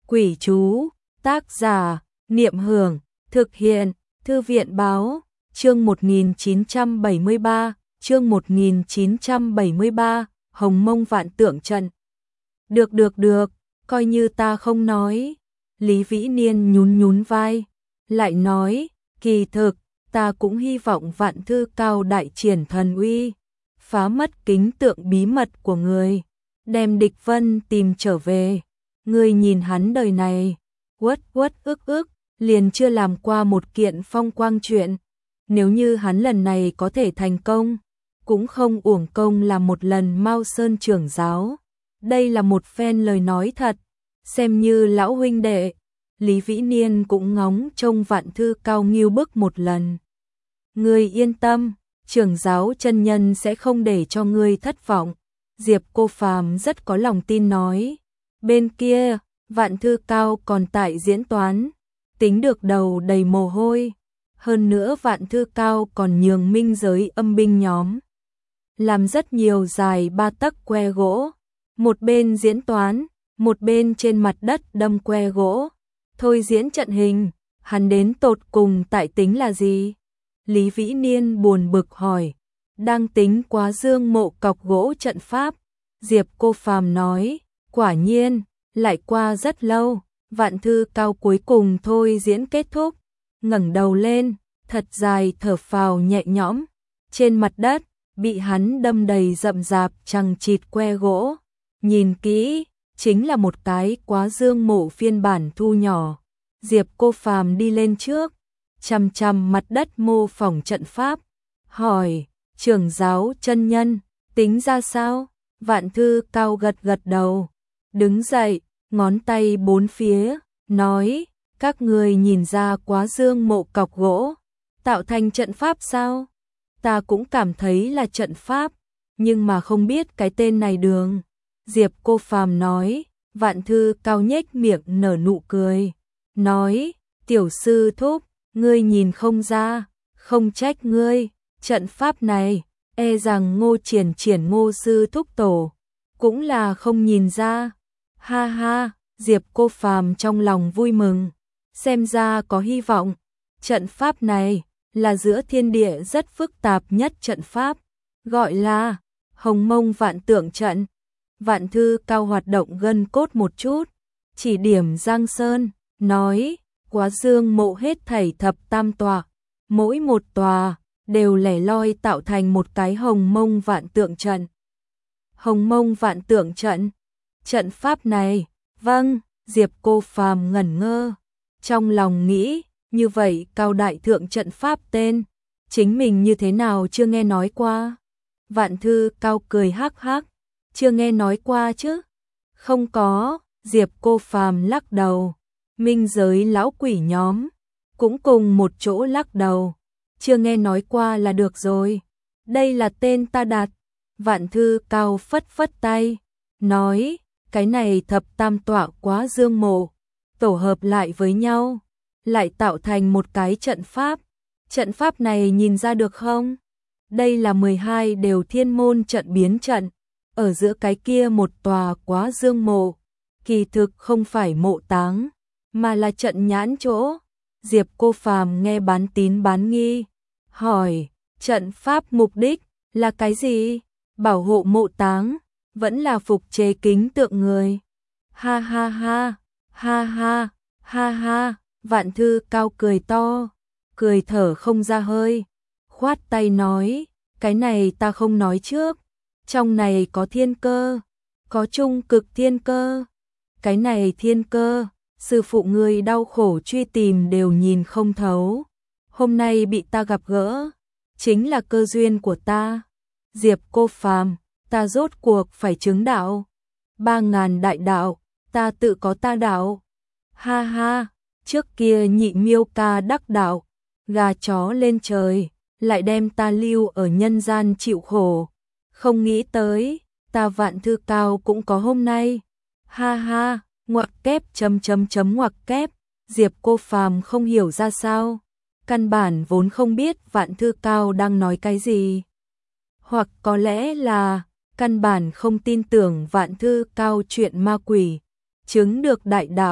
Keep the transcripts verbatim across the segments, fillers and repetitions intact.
Quỷ chú, tác giả, Niệm Hưởng, thực hiện, Thư viện báo, chương một nghìn chín trăm bảy mươi ba, chương một nghìn chín trăm bảy mươi ba, Hồng Mông Vạn Tượng Trận. Được được được, coi như ta không nói. Lý Vĩ Niên nhún nhún vai, lại nói, kỳ thực, ta cũng hy vọng Vạn Thư Cao đại triển thần uy, phá mất kính tượng bí mật của người, đem địch vân tìm trở về. Ngươi nhìn hắn đời này, uất uất ức ức, liền chưa làm qua một kiện phong quang chuyện. Nếu như hắn lần này có thể thành công, cũng không uổng công làm một lần Mao Sơn trưởng giáo. Đây là một phen lời nói thật, xem như lão huynh đệ. Lý Vĩ Niên cũng ngóng trông Vạn Thư Cao nghiêu bức một lần. Ngươi yên tâm, trưởng giáo chân nhân sẽ không để cho ngươi thất vọng. Diệp Cô Phàm rất có lòng tin nói. Bên kia, Vạn Thư Cao còn tại diễn toán, tính được đầu đầy mồ hôi. Hơn nữa Vạn Thư Cao còn nhường minh giới âm binh nhóm làm rất nhiều dài ba tấc que gỗ, một bên diễn toán, một bên trên mặt đất đâm que gỗ, thôi diễn trận hình. Hắn đến tột cùng tại tính là gì? Lý Vĩ Niên buồn bực hỏi. Đang tính Quá Dương Mộ cọc gỗ trận pháp. Diệp Cô Phàm nói, quả nhiên, lại qua rất lâu, Vạn Thư Cao cuối cùng thôi diễn kết thúc, ngẩng đầu lên, thật dài thở phào nhẹ nhõm. Trên mặt đất, bị hắn đâm đầy rậm rạp chằng chịt que gỗ, nhìn kỹ, chính là một cái Quá Dương Mộ phiên bản thu nhỏ. Diệp Cô Phàm đi lên trước, chằm chằm mặt đất mô phỏng trận pháp, hỏi, trưởng giáo chân nhân, tính ra sao? Vạn Thư Cao gật gật đầu, đứng dậy, ngón tay bốn phía, nói, các người nhìn ra Quá Dương Mộ cọc gỗ, tạo thành trận pháp sao? Ta cũng cảm thấy là trận pháp, nhưng mà không biết cái tên này đường. Diệp Cô Phàm nói. Vạn Thư Cao nhếch miệng nở nụ cười, nói, tiểu sư thúc, ngươi nhìn không ra, không trách ngươi, trận pháp này, e rằng Ngô Triển Triển Ngô sư thúc tổ, cũng là không nhìn ra. Ha ha, Diệp Cô Phàm trong lòng vui mừng, xem ra có hy vọng. Trận pháp này là giữa thiên địa rất phức tạp nhất trận pháp, gọi là Hồng Mông Vạn Tượng Trận. Vạn Thư Cao hoạt động gân cốt một chút, chỉ điểm Giang Sơn, nói, Quá Dương Mộ hết thảy thập tam tòa, mỗi một tòa đều lẻ loi tạo thành một cái Hồng Mông Vạn Tượng Trận. Hồng Mông Vạn Tượng Trận, trận pháp này, vâng. Diệp Cô Phàm ngẩn ngơ, trong lòng nghĩ, như vậy cao đại thượng trận pháp tên, chính mình như thế nào chưa nghe nói qua. Vạn Thư Cao cười hắc hắc, chưa nghe nói qua chứ? Không có. Diệp Cô Phàm lắc đầu. Minh giới lão quỷ nhóm cũng cùng một chỗ lắc đầu, chưa nghe nói qua là được rồi, đây là tên ta đặt. Vạn Thư Cao phất phất tay, nói, cái này thập tam tọa Quá Dương Mộ tổ hợp lại với nhau, lại tạo thành một cái trận pháp. Trận pháp này nhìn ra được không? Đây là mười hai đều thiên môn trận biến trận, ở giữa cái kia một tòa Quá Dương Mộ, kỳ thực không phải mộ táng, mà là trận nhãn chỗ. Diệp Cô Phàm nghe bán tín bán nghi, hỏi, trận pháp mục đích là cái gì? Bảo hộ mộ táng, vẫn là phục chế kính tượng người? Ha ha ha, ha ha, ha ha. Vạn Thư Cao cười to, cười thở không ra hơi, khoát tay nói, cái này ta không nói trước, trong này có thiên cơ, có trung cực thiên cơ. Cái này thiên cơ, sư phụ ngươi đau khổ truy tìm đều nhìn không thấu, hôm nay bị ta gặp gỡ, chính là cơ duyên của ta. Diệp Cô Phàm, ta rốt cuộc phải chứng đạo, ba ngàn đại đạo, ta tự có ta đạo. Ha ha, trước kia Nhị Miêu Ca đắc đạo, gà chó lên trời, lại đem ta lưu ở nhân gian chịu khổ, không nghĩ tới, ta Vạn Thư Cao cũng có hôm nay. Ha ha, ngoặc kép chấm chấm chấm ngoặc kép. Diệp Cô Phàm không hiểu ra sao, căn bản vốn không biết Vạn Thư Cao đang nói cái gì, hoặc có lẽ là căn bản không tin tưởng Vạn Thư Cao chuyện ma quỷ, chứng được đại đạo,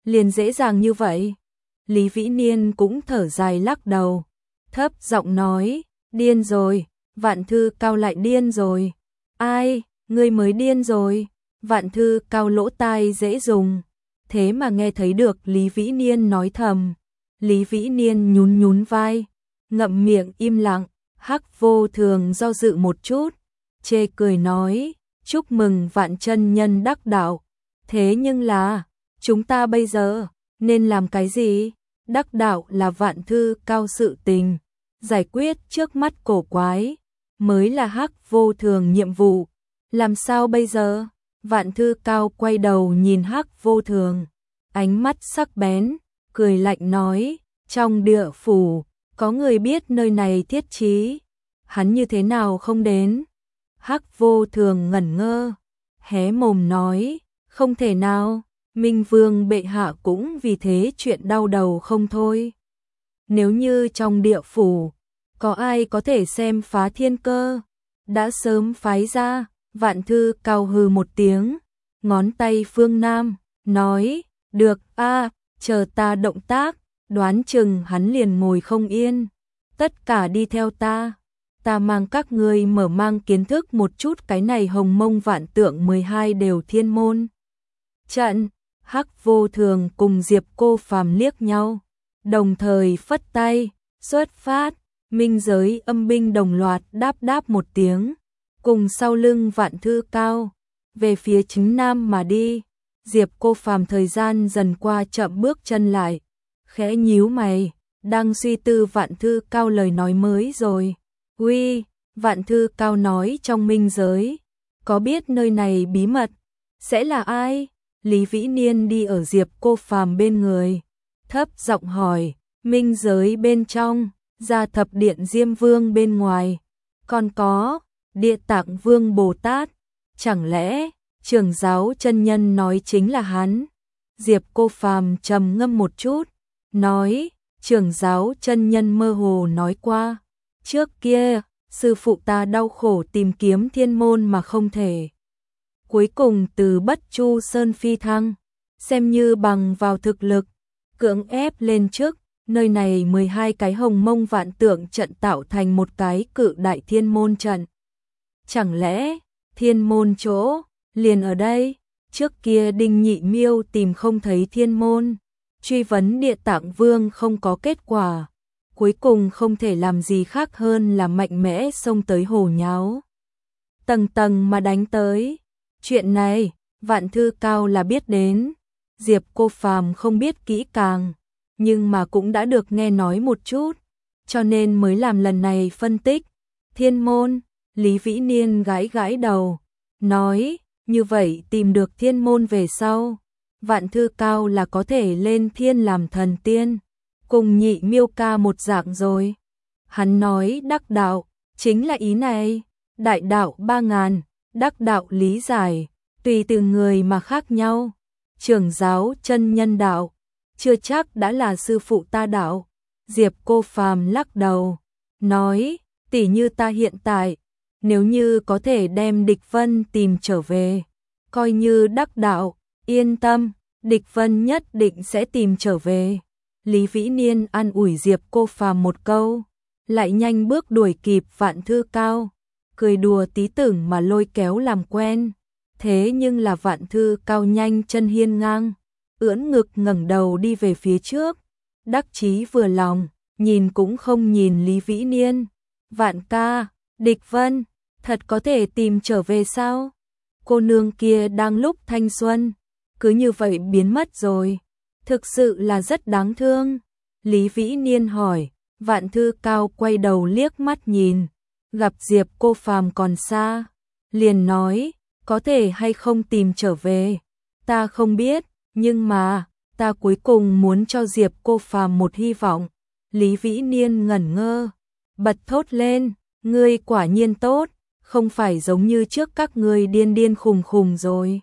liền dễ dàng như vậy. Lý Vĩ Niên cũng thở dài lắc đầu, thấp giọng nói, điên rồi, Vạn Thư Cao lại điên rồi. Ai, ngươi mới điên rồi. Vạn Thư Cao lỗ tai dễ dùng, thế mà nghe thấy được Lý Vĩ Niên nói thầm. Lý Vĩ Niên nhún nhún vai, ngậm miệng im lặng. Hắc Vô Thường do dự một chút, chê cười nói, chúc mừng Vạn chân nhân đắc đạo. Thế nhưng là, chúng ta bây giờ nên làm cái gì? Đắc đạo là Vạn Thư Cao sự tình, giải quyết trước mắt cổ quái mới là Hắc Vô Thường nhiệm vụ. Làm sao bây giờ? Vạn Thư Cao quay đầu nhìn Hắc Vô Thường, ánh mắt sắc bén, cười lạnh nói, trong địa phủ có người biết nơi này thiết trí, hắn như thế nào không đến? Hắc Vô Thường ngẩn ngơ, hé mồm nói, không thể nào, Minh Vương bệ hạ cũng vì thế chuyện đau đầu không thôi. Nếu như trong địa phủ có ai có thể xem phá thiên cơ, đã sớm phái ra. Vạn Thư Cao hừ một tiếng, ngón tay phương Nam, nói, được a, chờ ta động tác, đoán chừng hắn liền ngồi không yên. Tất cả đi theo ta, ta mang các ngươi mở mang kiến thức một chút cái này Hồng Mông Vạn Tượng mười hai đều thiên môn. Trận, Hắc Vô Thường cùng Diệp Cô Phàm liếc nhau, đồng thời phất tay, xuất phát. Minh giới âm binh đồng loạt đáp đáp một tiếng, cùng sau lưng Vạn Thư Cao, về phía chính nam mà đi. Diệp Cô Phàm thời gian dần qua chậm bước chân lại, khẽ nhíu mày, đang suy tư Vạn Thư Cao lời nói mới rồi. Uy, Vạn Thư Cao nói trong minh giới, có biết nơi này bí mật, sẽ là ai? Lý Vĩ Niên đi ở Diệp Cô Phàm bên người, thấp giọng hỏi, minh giới bên trong, Gia Thập Điện Diêm Vương bên ngoài, còn có Địa Tạng Vương Bồ Tát, chẳng lẽ Trưởng giáo chân nhân nói chính là hắn? Diệp Cô Phàm trầm ngâm một chút, nói, Trưởng giáo chân nhân mơ hồ nói qua, trước kia sư phụ ta đau khổ tìm kiếm thiên môn mà không thể, cuối cùng từ Bất Chu Sơn phi thăng, xem như bằng vào thực lực cưỡng ép lên trước. Nơi này mười hai cái Hồng Mông Vạn Tượng trận tạo thành một cái cự đại thiên môn trận. Chẳng lẽ thiên môn chỗ liền ở đây? Trước kia Đinh Nhị Miêu tìm không thấy thiên môn, truy vấn Địa Tạng Vương không có kết quả, cuối cùng không thể làm gì khác hơn là mạnh mẽ xông tới hồ nháo, tầng tầng mà đánh tới. Chuyện này Vạn Thư Cao là biết đến, Diệp Cô Phàm không biết kỹ càng, nhưng mà cũng đã được nghe nói một chút, cho nên mới làm lần này phân tích. Thiên môn, Lý Vĩ Niên gãi gãi đầu, nói, như vậy tìm được thiên môn về sau, Vạn Thư Cao là có thể lên thiên làm thần tiên, cùng Nhị Miêu ca một dạng rồi. Hắn nói đắc đạo, chính là ý này, đại đạo ba ngàn, đắc đạo lý giải, tùy từng người mà khác nhau. Trưởng giáo chân nhân đạo, chưa chắc đã là sư phụ ta đạo. Diệp Cô Phàm lắc đầu, nói, tỉ như ta hiện tại, nếu như có thể đem Địch Vân tìm trở về, coi như đắc đạo, yên tâm, Địch Vân nhất định sẽ tìm trở về. Lý Vĩ Niên an ủi Diệp Cô Phàm một câu, lại nhanh bước đuổi kịp Vạn Thư Cao, cười đùa tí tưởng mà lôi kéo làm quen. Thế nhưng là Vạn Thư Cao nhanh chân hiên ngang, ưỡn ngực ngẩng đầu đi về phía trước, đắc chí vừa lòng, nhìn cũng không nhìn Lý Vĩ Niên. Vạn ca, Địch Vân, thật có thể tìm trở về sao? Cô nương kia đang lúc thanh xuân, cứ như vậy biến mất rồi, thực sự là rất đáng thương. Lý Vĩ Niên hỏi, Vạn Thư Cao quay đầu liếc mắt nhìn, gặp Diệp Cô Phàm còn xa, liền nói, có thể hay không tìm trở về, ta không biết, nhưng mà, ta cuối cùng muốn cho Diệp Cô Phàm một hy vọng. Lý Vĩ Niên ngẩn ngơ, bật thốt lên, ngươi quả nhiên tốt, không phải giống như trước các ngươi điên điên khùng khùng rồi.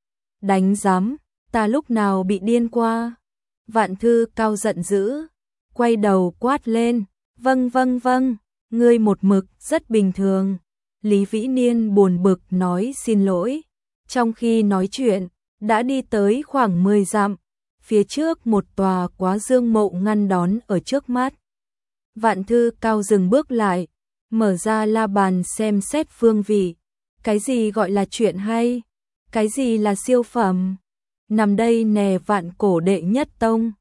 Đánh giám, ta lúc nào bị điên qua? Vạn Thư Cao giận dữ, quay đầu quát lên, vâng vâng vâng, ngươi một mực rất bình thường. Lý Vĩ Niên buồn bực nói xin lỗi, trong khi nói chuyện, đã đi tới khoảng mười dặm, phía trước một tòa Quá Dương mộ ngăn đón ở trước mắt. Vạn Thư Cao dừng bước lại, mở ra la bàn xem xét phương vị. Cái gì gọi là chuyện hay? Cái gì là siêu phẩm? Nằm đây nè, Vạn Cổ đệ nhất tông.